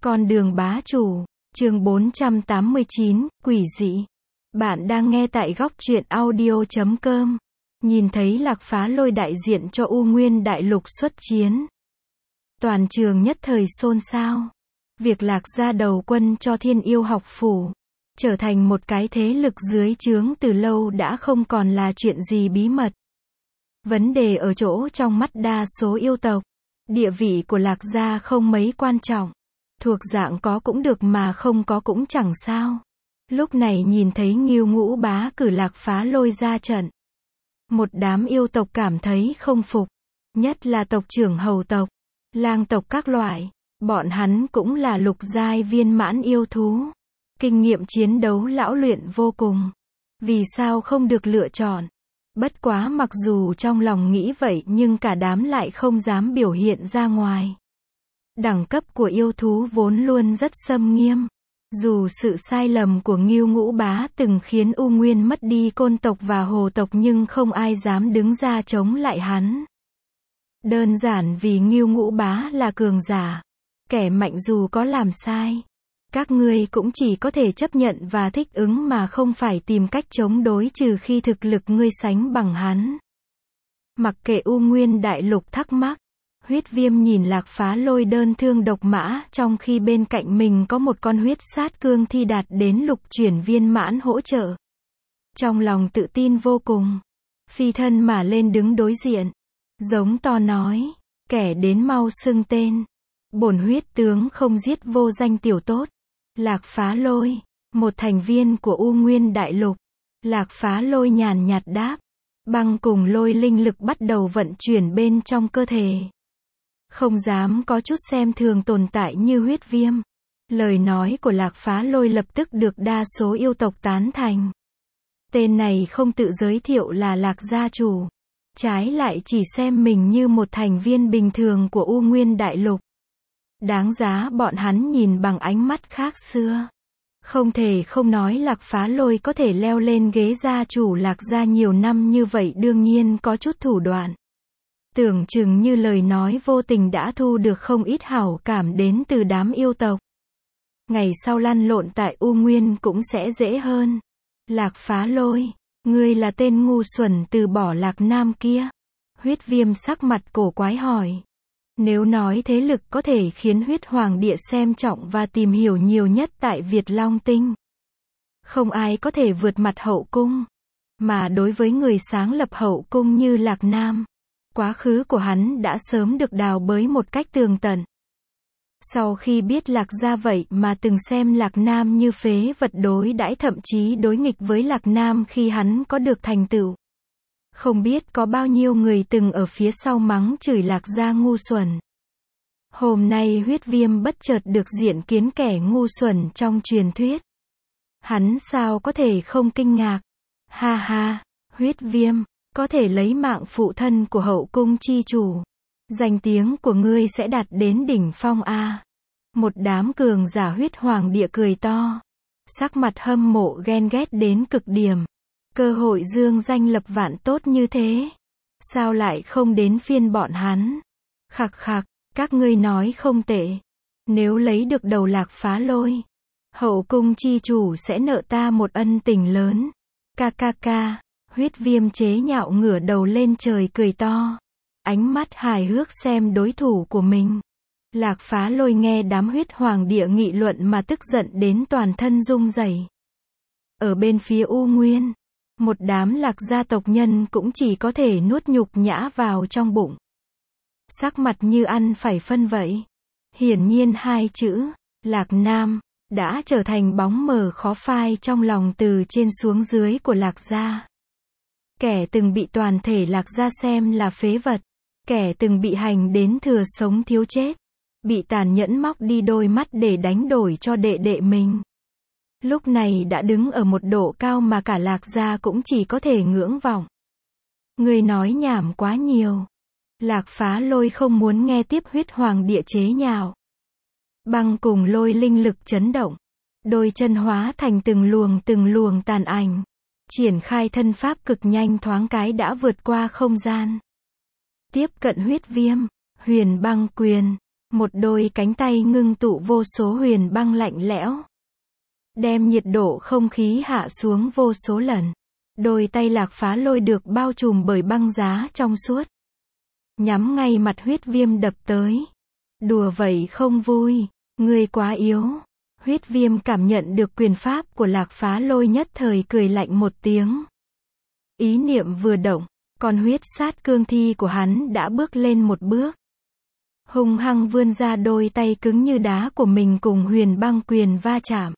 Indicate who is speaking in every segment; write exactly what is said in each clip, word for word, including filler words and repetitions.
Speaker 1: Con đường bá chủ, chương bốn trăm tám mươi chín, quỷ dị. Bạn đang nghe tại góc truyện audio chấm com. Nhìn thấy Lạc Phá Lôi đại diện cho U Nguyên Đại Lục xuất chiến. Toàn trường nhất thời xôn xao. Việc Lạc gia đầu quân cho Thiên Yêu học phủ, trở thành một cái thế lực dưới trướng từ lâu đã không còn là chuyện gì bí mật. Vấn đề ở chỗ trong mắt đa số yêu tộc, địa vị của Lạc gia không mấy quan trọng. Thuộc dạng có cũng được mà không có cũng chẳng sao. Lúc này nhìn thấy Ngưu Ngũ Bá cử Lạc Phá Lôi ra trận. Một đám yêu tộc cảm thấy không phục. Nhất là tộc trưởng hầu tộc, lang tộc các loại. Bọn hắn cũng là lục giai viên mãn yêu thú. Kinh nghiệm chiến đấu lão luyện vô cùng. Vì sao không được lựa chọn? Bất quá mặc dù trong lòng nghĩ vậy nhưng cả đám lại không dám biểu hiện ra ngoài. Đẳng cấp của yêu thú vốn luôn rất xâm nghiêm. Dù sự sai lầm của Ngưu Ngũ Bá từng khiến U Nguyên mất đi côn tộc và hồ tộc nhưng không ai dám đứng ra chống lại hắn. Đơn giản vì Ngưu Ngũ Bá là cường giả. Kẻ mạnh dù có làm sai, các ngươi cũng chỉ có thể chấp nhận và thích ứng mà không phải tìm cách chống đối trừ khi thực lực ngươi sánh bằng hắn. Mặc kệ U Nguyên Đại Lục thắc mắc, Huyết Viêm nhìn Lạc Phá Lôi đơn thương độc mã trong khi bên cạnh mình có một con huyết sát cương thi đạt đến lục chuyển viên mãn hỗ trợ. Trong lòng tự tin vô cùng, phi thân mà lên đứng đối diện, giống to nói, kẻ đến mau xưng tên. Bổn huyết tướng không giết vô danh tiểu tốt. Lạc Phá Lôi, một thành viên của U Nguyên Đại Lục. Lạc Phá Lôi nhàn nhạt đáp. Băng cùng lôi linh lực bắt đầu vận chuyển bên trong cơ thể. Không dám có chút xem thường tồn tại như Huyết Viêm. Lời nói của Lạc Phá Lôi lập tức được đa số yêu tộc tán thành. Tên này không tự giới thiệu là Lạc gia chủ. Trái lại chỉ xem mình như một thành viên bình thường của U Nguyên Đại Lục. Đáng giá bọn hắn nhìn bằng ánh mắt khác xưa. Không thể không nói Lạc Phá Lôi có thể leo lên ghế gia chủ Lạc gia nhiều năm như vậy đương nhiên có chút thủ đoạn. Tưởng chừng như lời nói vô tình đã thu được không ít hảo cảm đến từ đám yêu tộc. Ngày sau lăn lộn tại U Nguyên cũng sẽ dễ hơn. Lạc Phá Lôi, ngươi là tên ngu xuẩn từ bỏ Lạc Nam kia. Huyết Viêm sắc mặt cổ quái hỏi. Nếu nói thế lực có thể khiến Huyết Hoàng địa xem trọng và tìm hiểu nhiều nhất tại Việt Long Tinh, không ai có thể vượt mặt hậu cung. Mà đối với người sáng lập hậu cung như Lạc Nam, quá khứ của hắn đã sớm được đào bới một cách tường tận. Sau khi biết Lạc gia vậy mà từng xem Lạc Nam như phế vật đối đãi thậm chí đối nghịch với Lạc Nam khi hắn có được thành tựu. Không biết có bao nhiêu người từng ở phía sau mắng chửi Lạc gia ngu xuẩn. Hôm nay Huyết Viêm bất chợt được diện kiến kẻ ngu xuẩn trong truyền thuyết. Hắn sao có thể không kinh ngạc. Ha ha, Huyết Viêm, có thể lấy mạng phụ thân của hậu cung chi chủ. Danh tiếng của ngươi sẽ đạt đến đỉnh phong a. Một đám cường giả Huyết Hoàng địa cười to. Sắc mặt hâm mộ ghen ghét đến cực điểm. Cơ hội dương danh lập vạn tốt như thế. Sao lại không đến phiên bọn hắn? Khặc khặc, các ngươi nói không tệ. Nếu lấy được đầu Lạc Phá Lôi, hậu cung chi chủ sẽ nợ ta một ân tình lớn. Ca ca ca, Huyết Viêm chế nhạo ngửa đầu lên trời cười to. Ánh mắt hài hước xem đối thủ của mình. Lạc Phá Lôi nghe đám Huyết Hoàng địa nghị luận mà tức giận đến toàn thân rung rẩy. Ở bên phía U Nguyên, một đám Lạc gia tộc nhân cũng chỉ có thể nuốt nhục nhã vào trong bụng. Sắc mặt như ăn phải phân vậy. Hiển nhiên hai chữ, Lạc Nam, đã trở thành bóng mờ khó phai trong lòng từ trên xuống dưới của Lạc gia. Kẻ từng bị toàn thể Lạc gia xem là phế vật. Kẻ từng bị hành đến thừa sống thiếu chết. Bị tàn nhẫn móc đi đôi mắt để đánh đổi cho đệ đệ mình. Lúc này đã đứng ở một độ cao mà cả Lạc gia cũng chỉ có thể ngưỡng vọng. Người nói nhảm quá nhiều. Lạc Phá Lôi không muốn nghe tiếp Huyết Hoàng địa chế nhạo. Băng cùng lôi linh lực chấn động. Đôi chân hóa thành từng luồng từng luồng tàn ảnh. Triển khai thân pháp cực nhanh thoáng cái đã vượt qua không gian. Tiếp cận Huyết Viêm, Huyền Băng Quyền. Một đôi cánh tay ngưng tụ vô số huyền băng lạnh lẽo, đem nhiệt độ không khí hạ xuống vô số lần. Đôi tay Lạc Phá Lôi được bao trùm bởi băng giá trong suốt, nhắm ngay mặt Huyết Viêm đập tới. Đùa vậy không vui, ngươi quá yếu. Huyết Viêm cảm nhận được quyền pháp của Lạc Phá Lôi nhất thời cười lạnh một tiếng. Ý niệm vừa động, con huyết sát cương thi của hắn đã bước lên một bước. Hung hăng vươn ra đôi tay cứng như đá của mình cùng huyền băng quyền va chạm.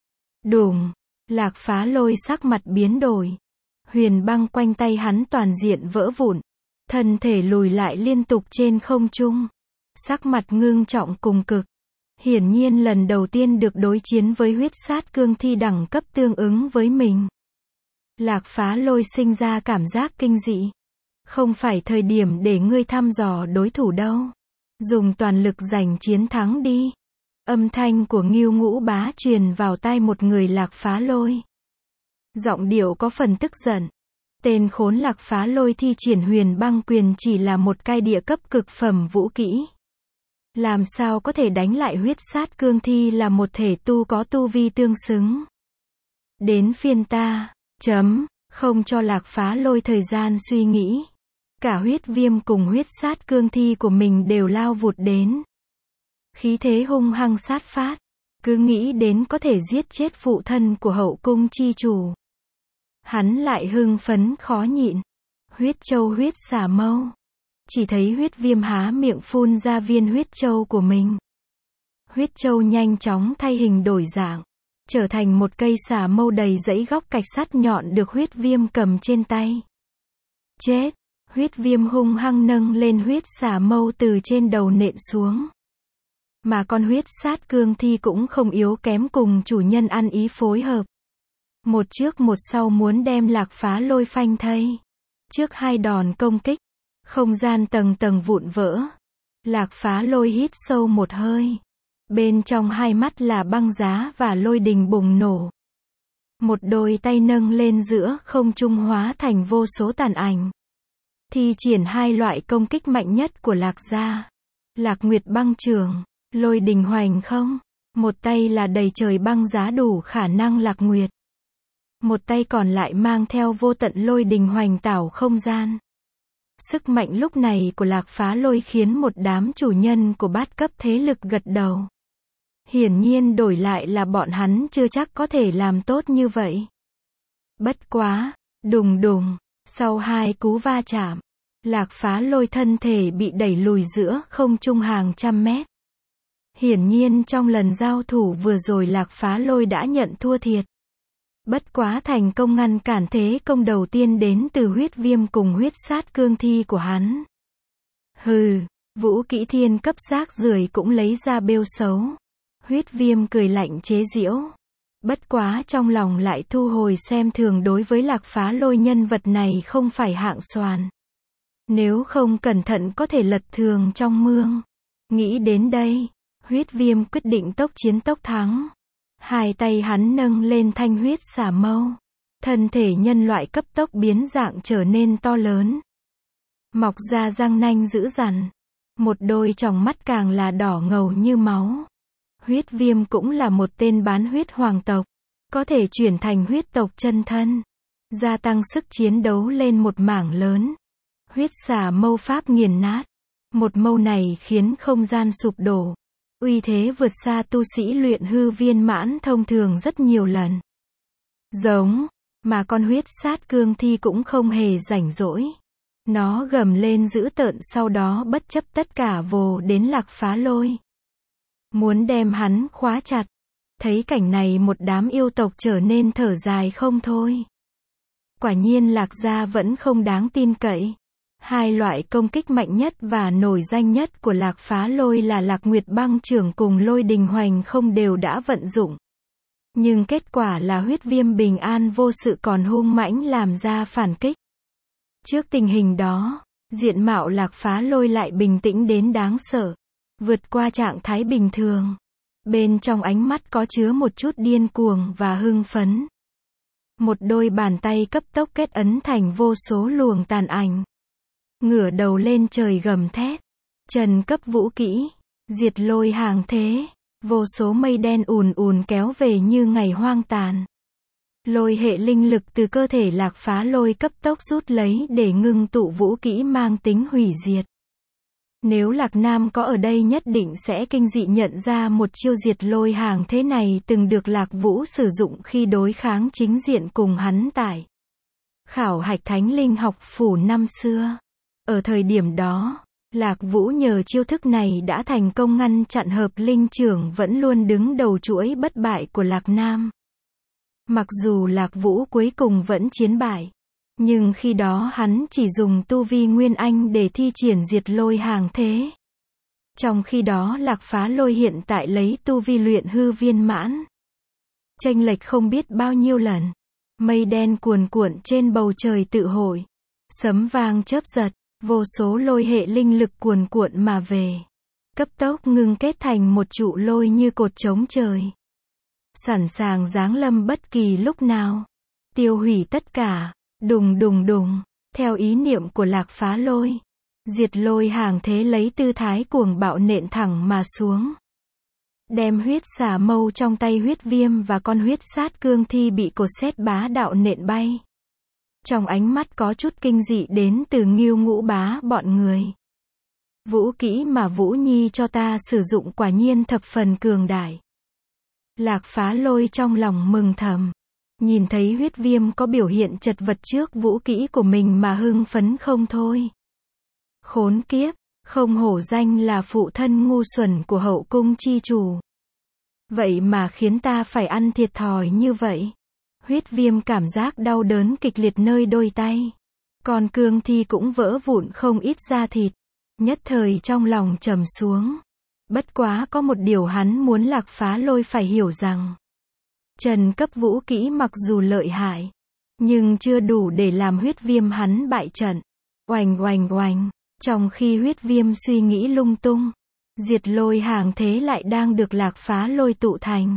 Speaker 1: Đùng, Lạc Phá Lôi sắc mặt biến đổi. Huyền băng quanh tay hắn toàn diện vỡ vụn. Thân thể lùi lại liên tục trên không trung. Sắc mặt ngưng trọng cùng cực. Hiển nhiên lần đầu tiên được đối chiến với huyết sát cương thi đẳng cấp tương ứng với mình. Lạc Phá Lôi sinh ra cảm giác kinh dị. Không phải thời điểm để ngươi thăm dò đối thủ đâu. Dùng toàn lực giành chiến thắng đi. Âm thanh của Ngưu Ngũ Bá truyền vào tai một người Lạc Phá Lôi. Giọng điệu có phần tức giận. Tên khốn Lạc Phá Lôi thi triển huyền băng quyền chỉ là một cai địa cấp cực phẩm vũ kỹ. Làm sao có thể đánh lại huyết sát cương thi là một thể tu có tu vi tương xứng. Đến phiên ta, chấm, không cho Lạc Phá Lôi thời gian suy nghĩ. Cả Huyết Viêm cùng huyết sát cương thi của mình đều lao vụt đến. Khí thế hung hăng sát phát, cứ nghĩ đến có thể giết chết phụ thân của hậu cung chi chủ. Hắn lại hưng phấn khó nhịn. Huyết châu huyết xà mâu. Chỉ thấy Huyết Viêm há miệng phun ra viên huyết châu của mình. Huyết châu nhanh chóng thay hình đổi dạng, trở thành một cây xà mâu đầy dãy góc cạch sắt nhọn được Huyết Viêm cầm trên tay. Chết! Huyết Viêm hung hăng nâng lên huyết xà mâu từ trên đầu nện xuống. Mà con huyết sát cương thi cũng không yếu kém, cùng chủ nhân ăn ý phối hợp. Một trước một sau muốn đem Lạc Phá Lôi phanh thây. Trước hai đòn công kích, không gian tầng tầng vụn vỡ. Lạc Phá Lôi hít sâu một hơi. Bên trong hai mắt là băng giá và lôi đình bùng nổ. Một đôi tay nâng lên giữa không trung hóa thành vô số tàn ảnh. Thi triển hai loại công kích mạnh nhất của Lạc gia. Lạc Nguyệt băng trường, lôi đình hoành không. Một tay là đầy trời băng giá đủ khả năng Lạc Nguyệt. Một tay còn lại mang theo vô tận lôi đình hoành tảo không gian. Sức mạnh lúc này của Lạc Phá Lôi khiến một đám chủ nhân của bát cấp thế lực gật đầu. Hiển nhiên đổi lại là bọn hắn chưa chắc có thể làm tốt như vậy. Bất quá, đùng đùng, sau hai cú va chạm, Lạc Phá Lôi thân thể bị đẩy lùi giữa không trung hàng trăm mét. Hiển nhiên trong lần giao thủ vừa rồi Lạc Phá Lôi đã nhận thua thiệt. Bất quá thành công ngăn cản thế công đầu tiên đến từ Huyết Viêm cùng huyết sát cương thi của hắn. Hừ, vũ kỹ thiên cấp rác rưởi cũng lấy ra bêu xấu. Huyết Viêm cười lạnh chế giễu. Bất quá trong lòng lại thu hồi xem thường đối với Lạc Phá Lôi, nhân vật này không phải hạng xoàn. Nếu không cẩn thận có thể lật thường trong mương. Nghĩ đến đây, Huyết Viêm quyết định tốc chiến tốc thắng. Hai tay hắn nâng lên thanh huyết xà mâu. Thân thể nhân loại cấp tốc biến dạng trở nên to lớn. Mọc ra răng nanh dữ dằn. Một đôi tròng mắt càng là đỏ ngầu như máu. Huyết Viêm cũng là một tên bán huyết hoàng tộc. Có thể chuyển thành huyết tộc chân thân. Gia tăng sức chiến đấu lên một mảng lớn. Huyết xà mâu pháp nghiền nát. Một mâu này khiến không gian sụp đổ. Uy thế vượt xa tu sĩ luyện hư viên mãn thông thường rất nhiều lần. Giống, mà con huyết sát cương thi cũng không hề rảnh rỗi. Nó gầm lên dữ tợn, sau đó bất chấp tất cả vồ đến Lạc Phá Lôi. Muốn đem hắn khóa chặt. Thấy cảnh này một đám yêu tộc trở nên thở dài không thôi. Quả nhiên Lạc gia vẫn không đáng tin cậy. Hai loại công kích mạnh nhất và nổi danh nhất của Lạc Phá Lôi là Lạc Nguyệt băng trưởng cùng lôi đình hoành không đều đã vận dụng. Nhưng kết quả là Huyết Viêm bình an vô sự còn hung mãnh làm ra phản kích. Trước tình hình đó, diện mạo Lạc Phá Lôi lại bình tĩnh đến đáng sợ. Vượt qua trạng thái bình thường. Bên trong ánh mắt có chứa một chút điên cuồng và hưng phấn. Một đôi bàn tay cấp tốc kết ấn thành vô số luồng tàn ảnh. Ngửa đầu lên trời gầm thét. Trần cấp vũ kỹ. Diệt lôi hàng thế. Vô số mây đen ùn ùn kéo về như ngày hoang tàn. Lôi hệ linh lực từ cơ thể Lạc Phá Lôi cấp tốc rút lấy để ngưng tụ vũ kỹ mang tính hủy diệt. Nếu Lạc Nam có ở đây nhất định sẽ kinh dị nhận ra một chiêu diệt lôi hàng thế này từng được Lạc Vũ sử dụng khi đối kháng chính diện cùng hắn tại khảo hạch thánh linh học phủ năm xưa. Ở thời điểm đó, Lạc Vũ nhờ chiêu thức này đã thành công ngăn chặn hợp linh trưởng vẫn luôn đứng đầu chuỗi bất bại của Lạc Nam. Mặc dù Lạc Vũ cuối cùng vẫn chiến bại, nhưng khi đó hắn chỉ dùng tu vi Nguyên Anh để thi triển diệt lôi hàng thế. Trong khi đó Lạc Phá Lôi hiện tại lấy tu vi luyện hư viên mãn. Chênh lệch không biết bao nhiêu lần. Mây đen cuồn cuộn trên bầu trời tự hội. Sấm vang chớp giật, vô số lôi hệ linh lực cuồn cuộn mà về. Cấp tốc ngưng kết thành một trụ lôi như cột chống trời. Sẵn sàng giáng lâm bất kỳ lúc nào. Tiêu hủy tất cả. Đùng đùng đùng. Theo ý niệm của Lạc Phá Lôi, diệt lôi hàng thế lấy tư thái cuồng bạo nện thẳng mà xuống. Đem huyết xà mâu trong tay huyết viêm và con huyết sát cương thi bị cột sét bá đạo nện bay. Trong ánh mắt có chút kinh dị đến từ Ngưu Ngũ Bá bọn người. Vũ kỹ mà Vũ Nhi cho ta sử dụng quả nhiên thập phần cường đại. Lạc Phá Lôi trong lòng mừng thầm. Nhìn thấy huyết viêm có biểu hiện chật vật trước vũ kỹ của mình mà hưng phấn không thôi. Khốn kiếp, không hổ danh là phụ thân ngu xuẩn của hậu cung chi chủ. Vậy mà khiến ta phải ăn thiệt thòi như vậy. Huyết viêm cảm giác đau đớn kịch liệt nơi đôi tay. Còn cương thi cũng vỡ vụn không ít da thịt. Nhất thời trong lòng trầm xuống. Bất quá có một điều hắn muốn Lạc Phá Lôi phải hiểu rằng. Trần cấp vũ kỹ mặc dù lợi hại, nhưng chưa đủ để làm huyết viêm hắn bại trận. Oành oành oành, trong khi huyết viêm suy nghĩ lung tung, diệt lôi hàng thế lại đang được Lạc Phá Lôi tụ thành.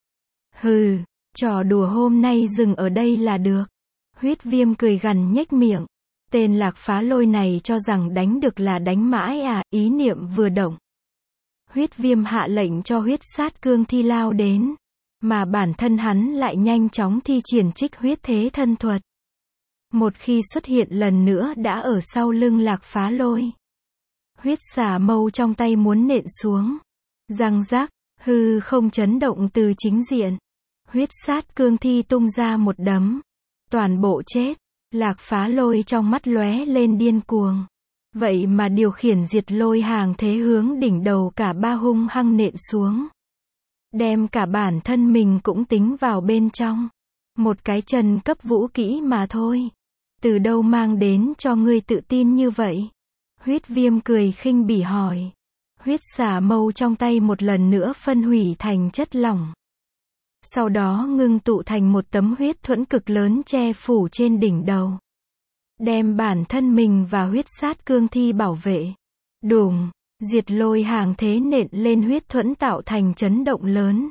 Speaker 1: Hừ, trò đùa hôm nay dừng ở đây là được. Huyết viêm cười gằn nhếch miệng. Tên Lạc Phá Lôi này cho rằng đánh được là đánh mãi à, ý niệm vừa động. Huyết viêm hạ lệnh cho huyết sát cương thi lao đến. Mà bản thân hắn lại nhanh chóng thi triển trích huyết thế thân thuật. Một khi xuất hiện lần nữa đã ở sau lưng Lạc Phá Lôi. Huyết xà mâu trong tay muốn nện xuống. Răng rác, hư không chấn động từ chính diện. Huyết sát cương thi tung ra một đấm. Toàn bộ chết. Lạc Phá Lôi trong mắt lóe lên điên cuồng. Vậy mà điều khiển diệt lôi hàng thế hướng đỉnh đầu cả ba hung hăng nện xuống. Đem cả bản thân mình cũng tính vào bên trong. Một cái trần cấp vũ kỹ mà thôi. Từ đâu mang đến cho ngươi tự tin như vậy? Huyết viêm cười khinh bỉ hỏi. Huyết xà mâu trong tay một lần nữa phân hủy thành chất lỏng. Sau đó ngưng tụ thành một tấm huyết thuẫn cực lớn che phủ trên đỉnh đầu. Đem bản thân mình và huyết sát cương thi bảo vệ. Đùng. Diệt lôi hàng thế nện lên huyết thuẫn tạo thành chấn động lớn.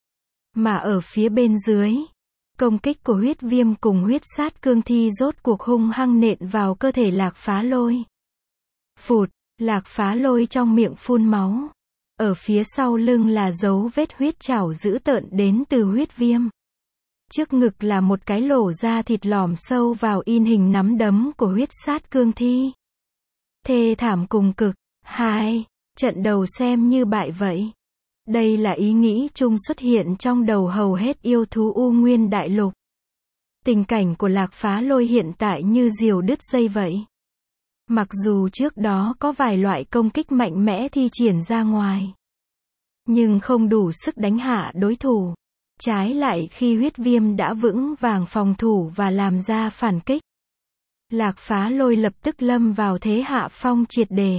Speaker 1: Mà ở phía bên dưới, công kích của huyết viêm cùng huyết sát cương thi rốt cuộc hung hăng nện vào cơ thể Lạc Phá Lôi. Phụt, Lạc Phá Lôi trong miệng phun máu. Ở phía sau lưng là dấu vết huyết trảo dữ tợn đến từ huyết viêm. Trước ngực là một cái lỗ da thịt lòm sâu vào in hình nắm đấm của huyết sát cương thi. Thê thảm cùng cực. Hai, trận đầu xem như bại vậy. Đây là ý nghĩ chung xuất hiện trong đầu hầu hết yêu thú U Nguyên Đại Lục. Tình cảnh của Lạc Phá Lôi hiện tại như diều đứt dây vậy. Mặc dù trước đó có vài loại công kích mạnh mẽ thi triển ra ngoài, nhưng không đủ sức đánh hạ đối thủ. Trái lại khi huyết viêm đã vững vàng phòng thủ và làm ra phản kích, Lạc Phá Lôi lập tức lâm vào thế hạ phong triệt đề.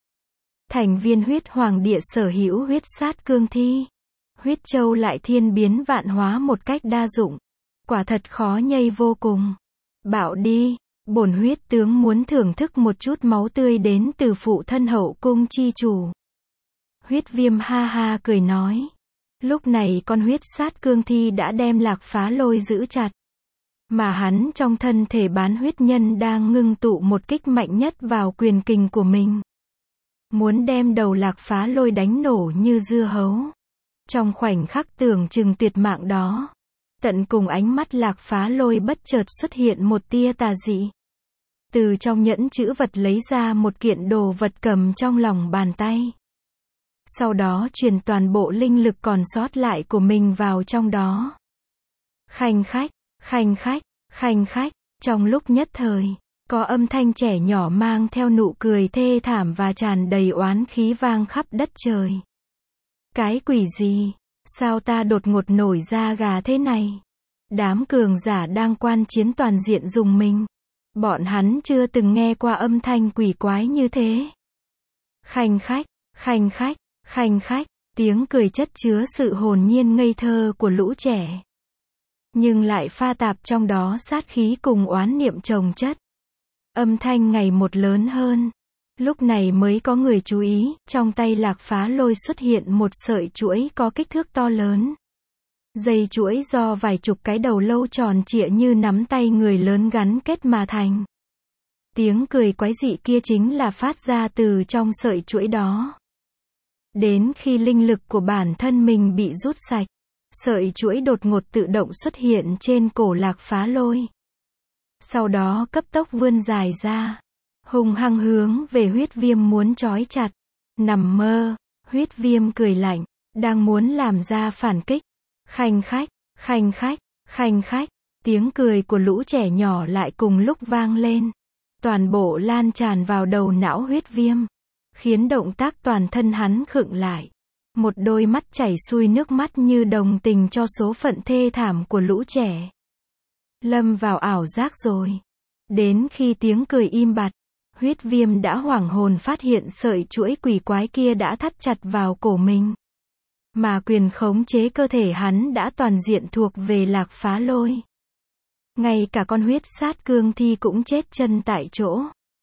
Speaker 1: Thành viên huyết hoàng địa sở hữu huyết sát cương thi. Huyết châu lại thiên biến vạn hóa một cách đa dụng. Quả thật khó nhây vô cùng. Bảo đi, bổn huyết tướng muốn thưởng thức một chút máu tươi đến từ phụ thân hậu cung chi chủ. Huyết viêm ha ha cười nói. Lúc này con huyết sát cương thi đã đem Lạc Phá Lôi giữ chặt. Mà hắn trong thân thể bán huyết nhân đang ngưng tụ một kích mạnh nhất vào quyền kình của mình. muốn đem đầu Lạc Phá Lôi đánh nổ như dưa hấu. Trong khoảnh khắc tưởng chừng tuyệt mạng đó, tận cùng ánh mắt Lạc Phá Lôi bất chợt xuất hiện một tia tà dị. Từ trong nhẫn chữ vật lấy ra một kiện đồ vật cầm trong lòng bàn tay. Sau đó truyền toàn bộ linh lực còn sót lại của mình vào trong đó. Khanh khách, khanh khách, khanh khách, trong lúc nhất thời, có âm thanh trẻ nhỏ mang theo nụ cười thê thảm và tràn đầy oán khí vang khắp đất trời. Cái quỷ gì? Sao ta đột ngột nổi da gà thế này? Đám cường giả đang quan chiến toàn diện rùng mình. Bọn hắn chưa từng nghe qua âm thanh quỷ quái như thế. Khanh khách, khanh khách, khanh khách, tiếng cười chất chứa sự hồn nhiên ngây thơ của lũ trẻ. Nhưng lại pha tạp trong đó sát khí cùng oán niệm chồng chất. Âm thanh ngày một lớn hơn. Lúc này mới có người chú ý, trong tay Lạc Phá Lôi xuất hiện một sợi chuỗi có kích thước to lớn. Dây chuỗi do vài chục cái đầu lâu tròn trịa như nắm tay người lớn gắn kết mà thành. Tiếng cười quái dị kia chính là phát ra từ trong sợi chuỗi đó. Đến khi linh lực của bản thân mình bị rút sạch, sợi chuỗi đột ngột tự động xuất hiện trên cổ Lạc Phá Lôi. Sau đó cấp tốc vươn dài ra, hung hăng hướng về Huyết Viêm muốn trói chặt. Nằm mơ, Huyết Viêm cười lạnh, đang muốn làm ra phản kích. Khanh khách, khanh khách, khanh khách, tiếng cười của lũ trẻ nhỏ lại cùng lúc vang lên. Toàn bộ lan tràn vào đầu não Huyết Viêm, khiến động tác toàn thân hắn khựng lại. Một đôi mắt chảy xuôi nước mắt như đồng tình cho số phận thê thảm của lũ trẻ. Lâm vào ảo giác rồi. Đến khi tiếng cười im bặt, Huyết Viêm đã hoảng hồn phát hiện sợi chuỗi quỷ quái kia đã thắt chặt vào cổ mình. Mà quyền khống chế cơ thể hắn đã toàn diện thuộc về Lạc Phá Lôi. Ngay cả con huyết sát cương thi cũng chết chân tại chỗ.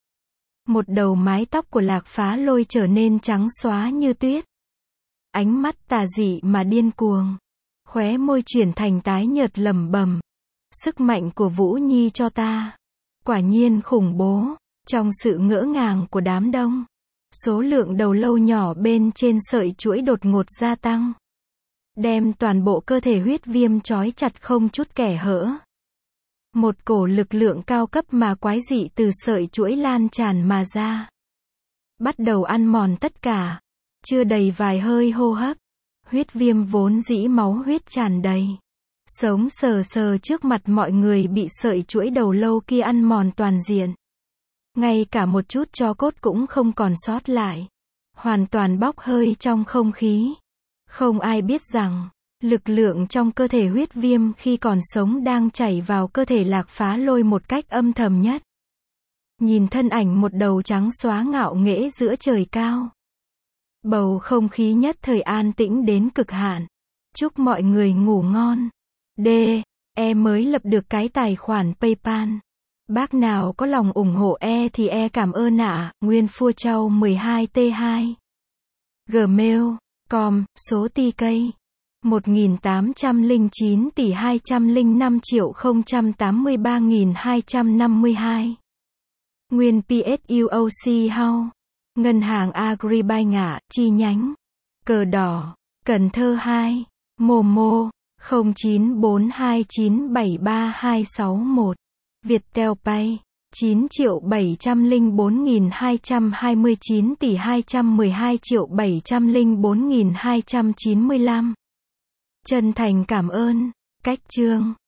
Speaker 1: Một đầu mái tóc của Lạc Phá Lôi trở nên trắng xóa như tuyết. Ánh mắt tà dị mà điên cuồng. Khóe môi chuyển thành tái nhợt lẩm bẩm. Sức mạnh của Vũ Nhi cho ta. Quả nhiên khủng bố. Trong sự ngỡ ngàng của đám đông, số lượng đầu lâu nhỏ bên trên sợi chuỗi đột ngột gia tăng. Đem toàn bộ cơ thể Huyết Viêm trói chặt không chút kẻ hở. Một cổ lực lượng cao cấp mà quái dị từ sợi chuỗi lan tràn mà ra. Bắt đầu ăn mòn tất cả. Chưa đầy vài hơi hô hấp, Huyết Viêm vốn dĩ máu huyết tràn đầy. Sống sờ sờ trước mặt mọi người bị sợi chuỗi đầu lâu kia ăn mòn toàn diện. Ngay cả một chút tro cốt cũng không còn sót lại. Hoàn toàn bốc hơi trong không khí. Không ai biết rằng, lực lượng trong cơ thể Huyết Viêm khi còn sống đang chảy vào cơ thể Lạc Phá Lôi một cách âm thầm nhất. Nhìn thân ảnh một đầu trắng xóa ngạo nghễ giữa trời cao. Bầu không khí nhất thời an tĩnh đến cực hạn. Chúc mọi người ngủ ngon. D. E mới lập được cái tài khoản PayPal. Bác nào có lòng ủng hộ E thì E cảm ơn ạ. Nguyên Phua Châu mười hai T hai. Gmail chấm com, số T K. một nghìn tám trăm lẻ chín tỷ hai trăm lẻ năm triệu không trăm tám mươi ba nghìn hai trăm năm mươi hai. Nguyên pê ét u o xê House. Ngân hàng Agribank ạ, chi nhánh. Cờ đỏ, Cần Thơ hai. Momo, không chín bốn hai chín bảy ba hai sáu một. Viettel Pay, chín triệu bảy trăm lẻ bốn nghìn hai trăm hai mươi chín tỷ hai trăm mười hai triệu bảy trăm lẻ bốn nghìn hai trăm chín mươi lăm. Chân thành cảm ơn. Cách chương